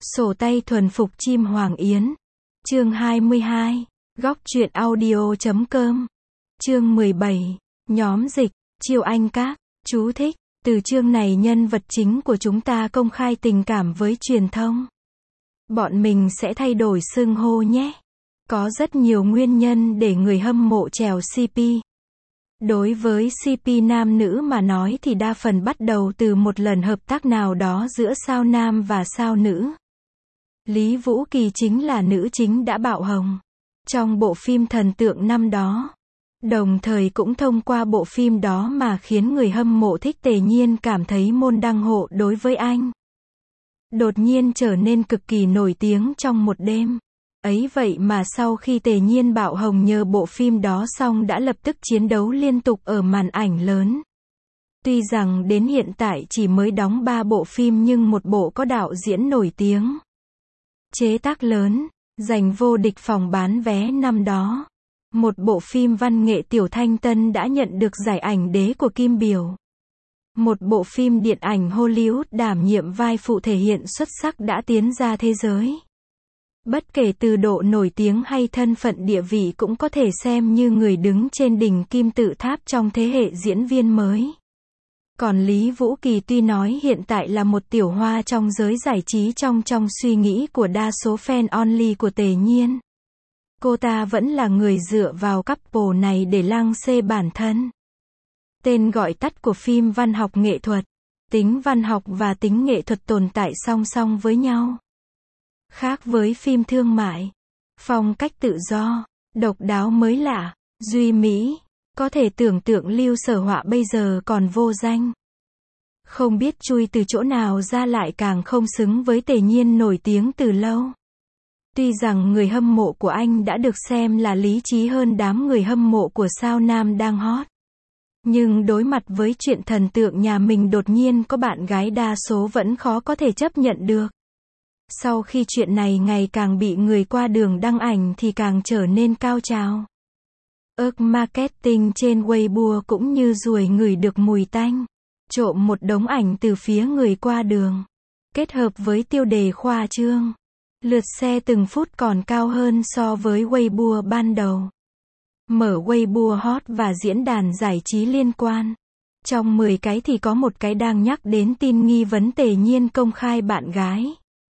Sổ tay thuần phục chim Hoàng Yến. Chương 22. Góc truyện audio.com. Chương 17. Nhóm dịch, Chiêu Anh Các. Chú thích. Từ chương này nhân vật chính của chúng ta công khai tình cảm với truyền thông. Bọn mình sẽ thay đổi xưng hô nhé. Có rất nhiều nguyên nhân để người hâm mộ trèo CP. Đối với CP nam nữ mà nói thì đa phần bắt đầu từ một lần hợp tác nào đó giữa sao nam và sao nữ. Lý Vũ Kỳ chính là nữ chính đã bạo hồng trong bộ phim Thần Tượng năm đó. Đồng thời cũng thông qua bộ phim đó mà khiến người hâm mộ thích Tề Nhiên cảm thấy môn đăng hộ đối với anh. Đột nhiên trở nên cực kỳ nổi tiếng trong một đêm. Ấy vậy mà sau khi Tề Nhiên bạo hồng nhờ bộ phim đó xong đã lập tức chiến đấu liên tục ở màn ảnh lớn. Tuy rằng đến hiện tại chỉ mới đóng 3 bộ phim nhưng một bộ có đạo diễn nổi tiếng, chế tác lớn, giành vô địch phòng bán vé năm đó. Một bộ phim văn nghệ Tiểu Thanh Tân đã nhận được giải ảnh đế của Kim Biểu. Một bộ phim điện ảnh Hollywood đảm nhiệm vai phụ thể hiện xuất sắc đã tiến ra thế giới. Bất kể từ độ nổi tiếng hay thân phận địa vị cũng có thể xem như người đứng trên đỉnh kim tự tháp trong thế hệ diễn viên mới. Còn Lý Vũ Kỳ tuy nói hiện tại là một tiểu hoa trong giới giải trí trong suy nghĩ của đa số fan only của Tề Nhiên. Cô ta vẫn là người dựa vào couple này để lăng xê bản thân. Tên gọi tắt của phim văn học nghệ thuật. Tính văn học và tính nghệ thuật tồn tại song song với nhau. Khác với phim thương mại, phong cách tự do, độc đáo mới lạ, duy mỹ, có thể tưởng tượng Lưu Sở Họa bây giờ còn vô danh. Không biết chui từ chỗ nào ra lại càng không xứng với Tề Nhiên nổi tiếng từ lâu. Tuy rằng người hâm mộ của anh đã được xem là lý trí hơn đám người hâm mộ của sao nam đang hot. Nhưng đối mặt với chuyện thần tượng nhà mình đột nhiên có bạn gái đa số vẫn khó có thể chấp nhận được. Sau khi chuyện này ngày càng bị người qua đường đăng ảnh thì càng trở nên cao trào. Marketing trên Weibo cũng như ruồi ngửi được mùi tanh. Trộm một đống ảnh từ phía người qua đường. Kết hợp với tiêu đề khoa trương. Lượt share từng phút còn cao hơn so với Weibo ban đầu. Mở Weibo hot và diễn đàn giải trí liên quan. Trong 10 cái thì có một cái đang nhắc đến tin nghi vấn Tề Nhiên công khai bạn gái.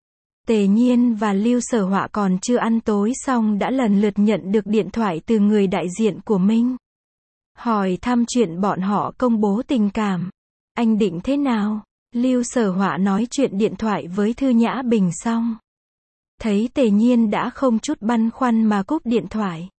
Tề Nhiên và Lưu Sở Họa còn chưa ăn tối xong đã lần lượt nhận được điện thoại từ người đại diện của Minh. Hỏi thăm chuyện bọn họ công bố tình cảm. Anh định thế nào? Lưu Sở Họa nói chuyện điện thoại với Thư Nhã Bình xong. Thấy Tề Nhiên đã không chút băn khoăn mà cúp điện thoại.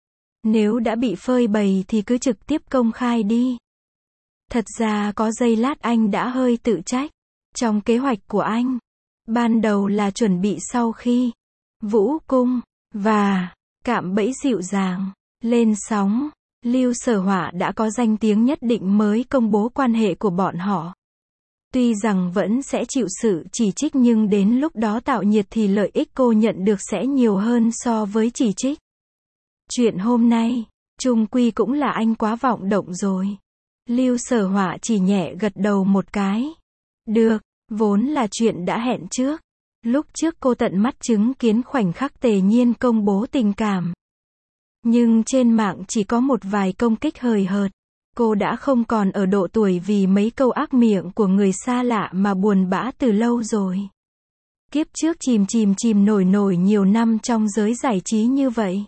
Nếu đã bị phơi bày thì cứ trực tiếp công khai đi. Thật ra có giây lát anh đã hơi tự trách. Trong kế hoạch của anh, ban đầu là chuẩn bị sau khi Vũ Cung và Cạm Bẫy dịu dàng lên sóng, Lưu Sở Họa đã có danh tiếng nhất định mới công bố quan hệ của bọn họ. Tuy rằng vẫn sẽ chịu sự chỉ trích nhưng đến lúc đó tạo nhiệt thì lợi ích cô nhận được sẽ nhiều hơn so với chỉ trích. Chuyện hôm nay, chung quy cũng là anh quá vọng động rồi. Lưu Sở Họa chỉ nhẹ gật đầu một cái. Được, vốn là chuyện đã hẹn trước. Lúc trước cô tận mắt chứng kiến khoảnh khắc Tề Nhiên công bố tình cảm. Nhưng trên mạng chỉ có một vài công kích hời hợt. Cô đã không còn ở độ tuổi vì mấy câu ác miệng của người xa lạ mà buồn bã từ lâu rồi. Kiếp trước chìm nổi nhiều năm trong giới giải trí như vậy.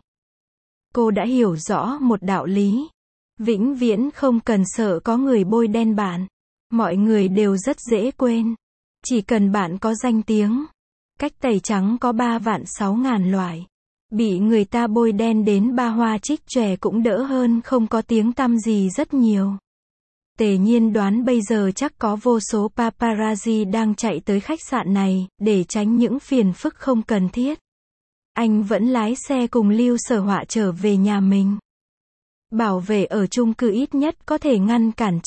Cô đã hiểu rõ một đạo lý. Vĩnh viễn không cần sợ có người bôi đen bạn. Mọi người đều rất dễ quên. Chỉ cần bạn có danh tiếng. Cách tẩy trắng có 3.600.000 loại. Bị người ta bôi đen đến 3 hoa trích chòe cũng đỡ hơn không có tiếng tăm gì rất nhiều. Tề Nhiên đoán bây giờ chắc có vô số paparazzi đang chạy tới khách sạn này, để tránh những phiền phức không cần thiết. Anh vẫn lái xe cùng Lưu Sở Họa trở về nhà mình. Bảo vệ ở chung cư ít nhất có thể ngăn cản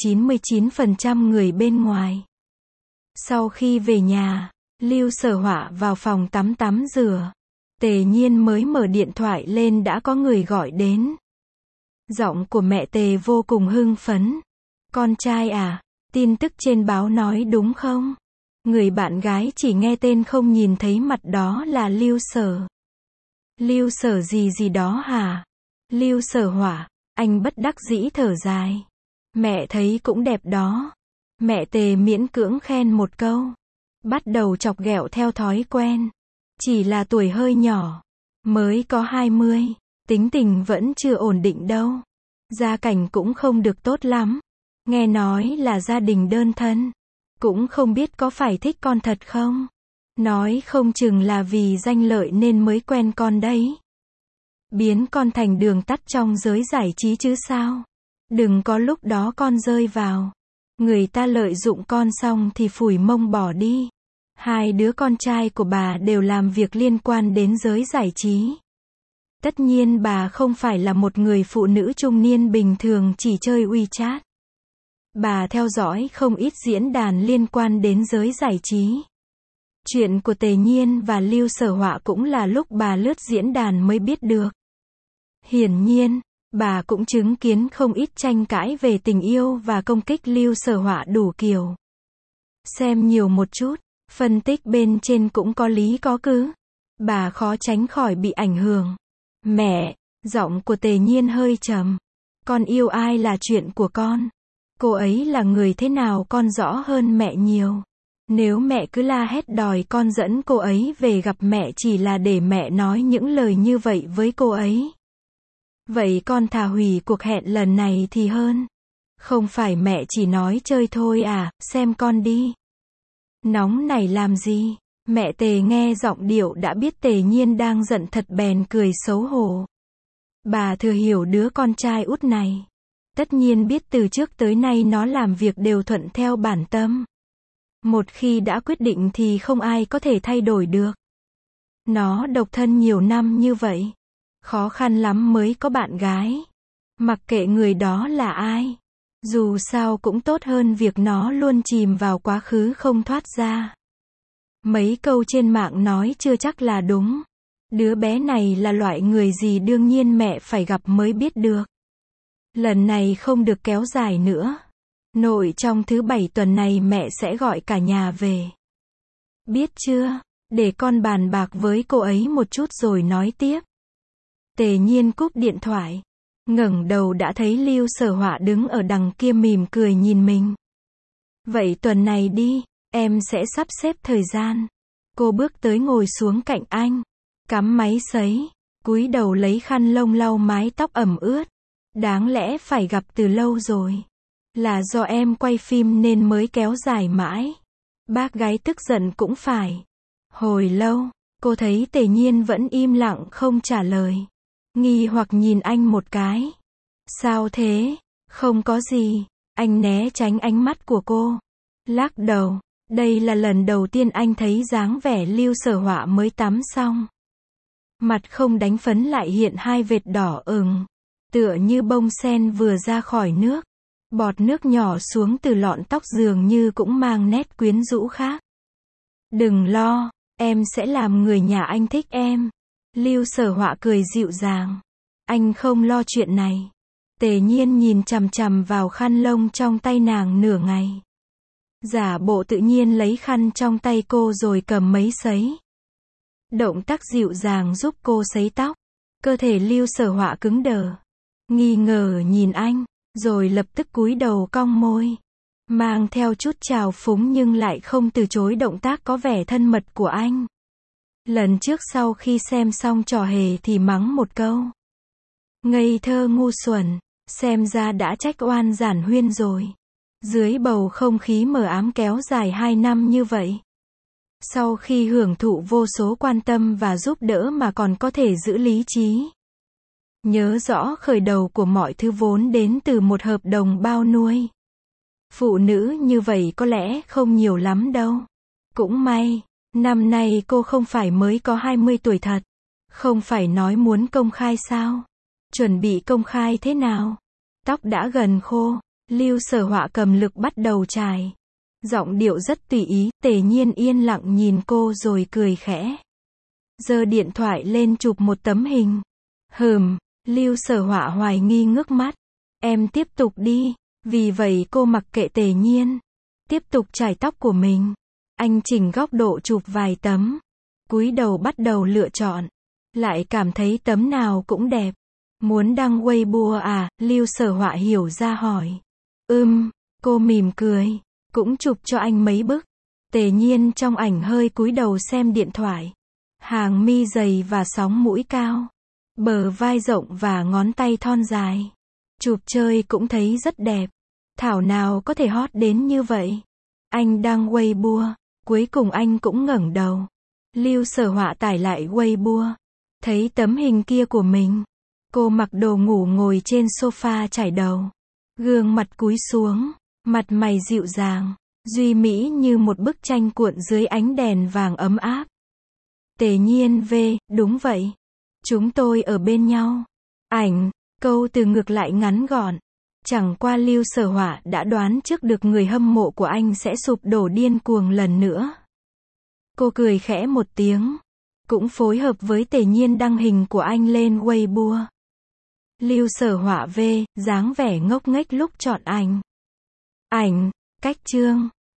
99% người bên ngoài. Sau khi về nhà, Lưu Sở Họa vào phòng tắm rửa. Tề Nhiên mới mở điện thoại lên đã có người gọi đến. Giọng của mẹ Tề vô cùng hưng phấn. Con trai à, tin tức trên báo nói đúng không? Người bạn gái chỉ nghe tên không nhìn thấy mặt đó là Lưu Sở. Lưu Sở gì gì đó hả? Lưu Sở Hỏa, anh bất đắc dĩ thở dài. Mẹ thấy cũng đẹp đó. Mẹ Tề miễn cưỡng khen một câu. Bắt đầu chọc ghẹo theo thói quen. Chỉ là tuổi hơi nhỏ. Mới có 20. Tính tình vẫn chưa ổn định đâu. Gia cảnh cũng không được tốt lắm. Nghe nói là gia đình đơn thân. Cũng không biết có phải thích con thật không? Nói không chừng là vì danh lợi nên mới quen con đấy. Biến con thành đường tắt trong giới giải trí chứ sao? Đừng có lúc đó con rơi vào. Người ta lợi dụng con xong thì phủi mông bỏ đi. Hai đứa con trai của bà đều làm việc liên quan đến giới giải trí. Tất nhiên bà không phải là một người phụ nữ trung niên bình thường chỉ chơi WeChat. Bà theo dõi không ít diễn đàn liên quan đến giới giải trí. Chuyện của Tề Nhiên và Lưu Sở Họa cũng là lúc bà lướt diễn đàn mới biết được. Hiển nhiên, bà cũng chứng kiến không ít tranh cãi về tình yêu và công kích Lưu Sở Họa đủ kiểu. Xem nhiều một chút, phân tích bên trên cũng có lý có cứ. Bà khó tránh khỏi bị ảnh hưởng. Mẹ, giọng của Tề Nhiên hơi trầm. Con yêu ai là chuyện của con. Cô ấy là người thế nào con rõ hơn mẹ nhiều. Nếu mẹ cứ la hét đòi con dẫn cô ấy về gặp mẹ chỉ là để mẹ nói những lời như vậy với cô ấy. Vậy con thà hủy cuộc hẹn lần này thì hơn. Không phải mẹ chỉ nói chơi thôi à, xem con đi. Nóng này làm gì? Mẹ Tề nghe giọng điệu đã biết Tề Nhiên đang giận thật bèn cười xấu hổ. Bà thừa hiểu đứa con trai út này. Tất nhiên biết từ trước tới nay nó làm việc đều thuận theo bản tâm. Một khi đã quyết định thì không ai có thể thay đổi được. Nó độc thân nhiều năm như vậy. Khó khăn lắm mới có bạn gái. Mặc kệ người đó là ai. Dù sao cũng tốt hơn việc nó luôn chìm vào quá khứ không thoát ra. Mấy câu trên mạng nói chưa chắc là đúng. Đứa bé này là loại người gì đương nhiên mẹ phải gặp mới biết được. Lần này không được kéo dài nữa. Nội trong thứ 7 tuần này mẹ sẽ gọi cả nhà về. Biết chưa? Để con bàn bạc với cô ấy một chút rồi nói tiếp. Tề Nhiên cúp điện thoại. Ngẩng đầu đã thấy Lưu Sở Họa đứng ở đằng kia mỉm cười nhìn mình. Vậy tuần này đi, em sẽ sắp xếp thời gian. Cô bước tới ngồi xuống cạnh anh. Cắm máy sấy. Cúi đầu lấy khăn lông lau mái tóc ẩm ướt. Đáng lẽ phải gặp từ lâu rồi. Là do em quay phim nên mới kéo dài mãi. Bác gái tức giận cũng phải. Hồi lâu, cô thấy Tề Nhiên vẫn im lặng không trả lời. Nghi hoặc nhìn anh một cái. Sao thế? Không có gì. Anh né tránh ánh mắt của cô. Lắc đầu. Đây là lần đầu tiên anh thấy dáng vẻ Lưu Sở Họa mới tắm xong. Mặt không đánh phấn lại hiện hai vệt đỏ ửng. Tựa như bông sen vừa ra khỏi nước. Bọt nước nhỏ xuống từ lọn tóc dường như cũng mang nét quyến rũ khác. Đừng lo, em sẽ làm người nhà anh thích em. Lưu Sở Họa cười dịu dàng. Anh không lo chuyện này. Tề Nhiên nhìn chằm chằm vào khăn lông trong tay nàng nửa ngày. Giả bộ tự nhiên lấy khăn trong tay cô rồi cầm máy sấy. Động tác dịu dàng giúp cô sấy tóc. Cơ thể Lưu Sở Họa cứng đờ. Nghi ngờ nhìn anh, rồi lập tức cúi đầu cong môi. Mang theo chút trào phúng nhưng lại không từ chối động tác có vẻ thân mật của anh. Lần trước sau khi xem xong trò hề thì mắng một câu. Ngây thơ ngu xuẩn, xem ra đã trách oan Giản Huyên rồi. Dưới bầu không khí mờ ám kéo dài 2 năm như vậy. Sau khi hưởng thụ vô số quan tâm và giúp đỡ mà còn có thể giữ lý trí. Nhớ rõ khởi đầu của mọi thứ vốn đến từ một hợp đồng bao nuôi. Phụ nữ như vậy có lẽ không nhiều lắm đâu. Cũng may, năm nay cô không phải mới có 20 tuổi thật. Không phải nói muốn công khai sao? Chuẩn bị công khai thế nào? Tóc đã gần khô, Lưu Sở Họa cầm lược bắt đầu chải. Giọng điệu rất tùy ý, Tề Nhiên yên lặng nhìn cô rồi cười khẽ. Giơ điện thoại lên chụp một tấm hình. Lưu Sở Họa hoài nghi ngước mắt. Em tiếp tục đi. Vì vậy cô mặc kệ Tề Nhiên. Tiếp tục chải tóc của mình. Anh chỉnh góc độ chụp vài tấm. Cúi đầu bắt đầu lựa chọn. Lại cảm thấy tấm nào cũng đẹp. Muốn đăng Weibo à? Lưu Sở Họa hiểu ra hỏi. Cô mỉm cười. Cũng chụp cho anh mấy bức. Tề Nhiên trong ảnh hơi cúi đầu xem điện thoại. Hàng mi dày và sóng mũi cao. Bờ vai rộng và ngón tay thon dài. Chụp chơi cũng thấy rất đẹp. Thảo nào có thể hot đến như vậy. Anh đăng Weibo. Cuối cùng anh cũng ngẩng đầu. Lưu Sở Họa tải lại Weibo. Thấy tấm hình kia của mình. Cô mặc đồ ngủ ngồi trên sofa trải đầu. Gương mặt cúi xuống. Mặt mày dịu dàng. Duy mỹ như một bức tranh cuộn dưới ánh đèn vàng ấm áp. Tề Nhiên V, đúng vậy. Chúng tôi ở bên nhau. Ảnh, câu từ ngược lại ngắn gọn. Chẳng qua Lưu Sở Họa đã đoán trước được người hâm mộ của anh sẽ sụp đổ điên cuồng lần nữa. Cô cười khẽ một tiếng. Cũng phối hợp với Tề Nhiên đăng hình của anh lên Weibo. Lưu Sở Họa V, dáng vẻ ngốc nghếch lúc chọn ảnh. Cách chương.